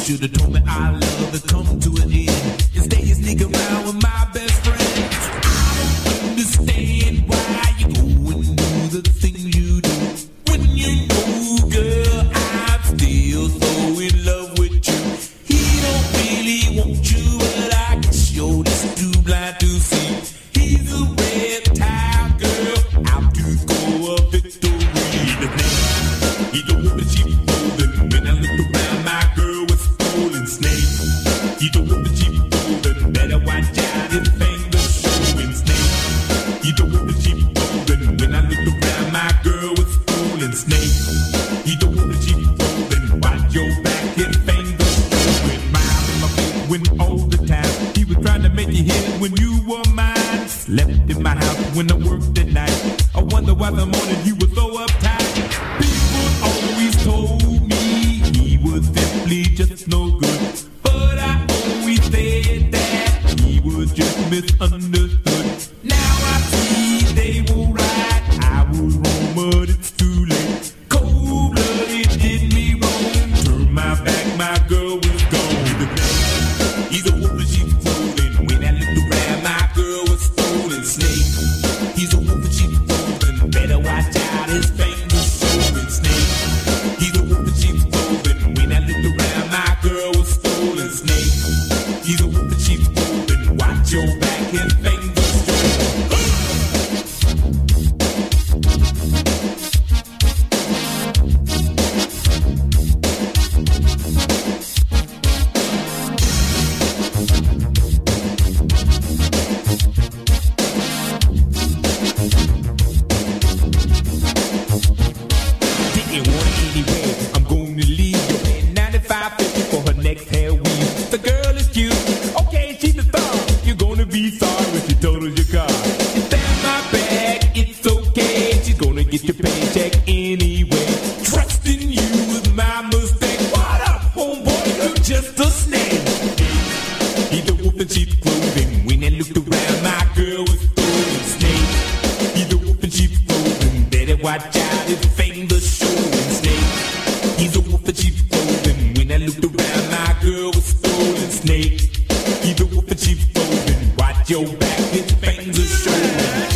should've told me our love had come to an end. Instead you sneak around with my best friend. I don't understand why you go and do the things you do. When you know, girl, I'm still so in love with you. He don't really want you, but I guess you're just too blind to see. He's a reptile, girl, out to go a victory. He don't want the cheap golden. When I look around, my girl was stolen snake. He don't want the cheap golden. Better watch out, his fingers showing snake. He don't want the cheap golden. When I look around, my girl was stolen snake. He don't want the cheap golden. Watch your back, his fingers showing. Smile in my face when all the time. He was trying to make you hit when you were mine. Slept in my house when I worked at night. I wonder why the morning you were so uptight. People always told me he was simply just no good, but I always said that he was just misunderstood. Now I see they were right, I was wrong, but it's too late. Cold-blooded did me wrong. Turned my back, my girl was gone. He's a wolf and she's folding. When I looked around, my girl was stolen snake. He's a wolf and she's folding. Better watch out, his fingers showing snake. He's a wolf and she's folding. When I looked around, my girl was stolen snake. He's a wolf and she's folding. Watch your back, his fingers showing. Didn't want it anyway. I'm gonna leave you. Paying $95.50 for her next hair weave. The girl is cute. Okay, she's a star. You're gonna be sorry when she totals your car. She stand my bag. It's okay. She's gonna get your paycheck anyway. Trusting you was my mistake. What up, homeboy? You're just a snake. He's a wolf in sheep's clothing. When I looked around, my girl was stolen snake. He's a wolf in sheep's clothing. Better watch out, his fingers showing snake. He's a wolf in sheep's clothing. When I looked around, my girl was stolen snake. He's a wolf in sheep's clothing. Watch your back, his fingers showing.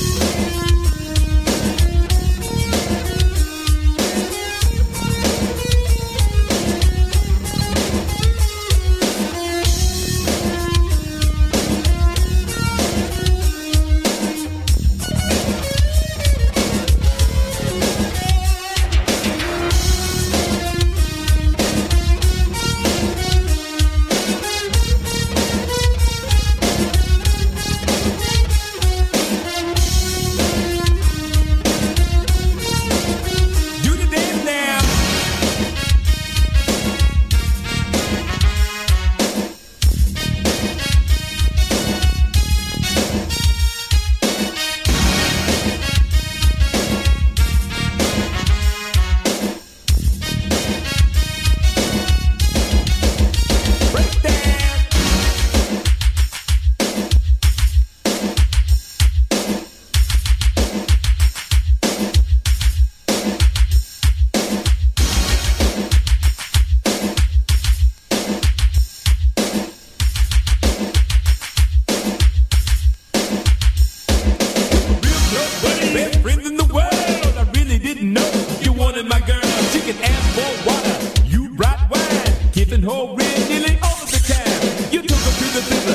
Do the dance now. Break dance. Best friends in the world. I really didn't know you wanted my girl. She can ask for water. You brought wine, giving her red nearly all of the time. You took her to the river.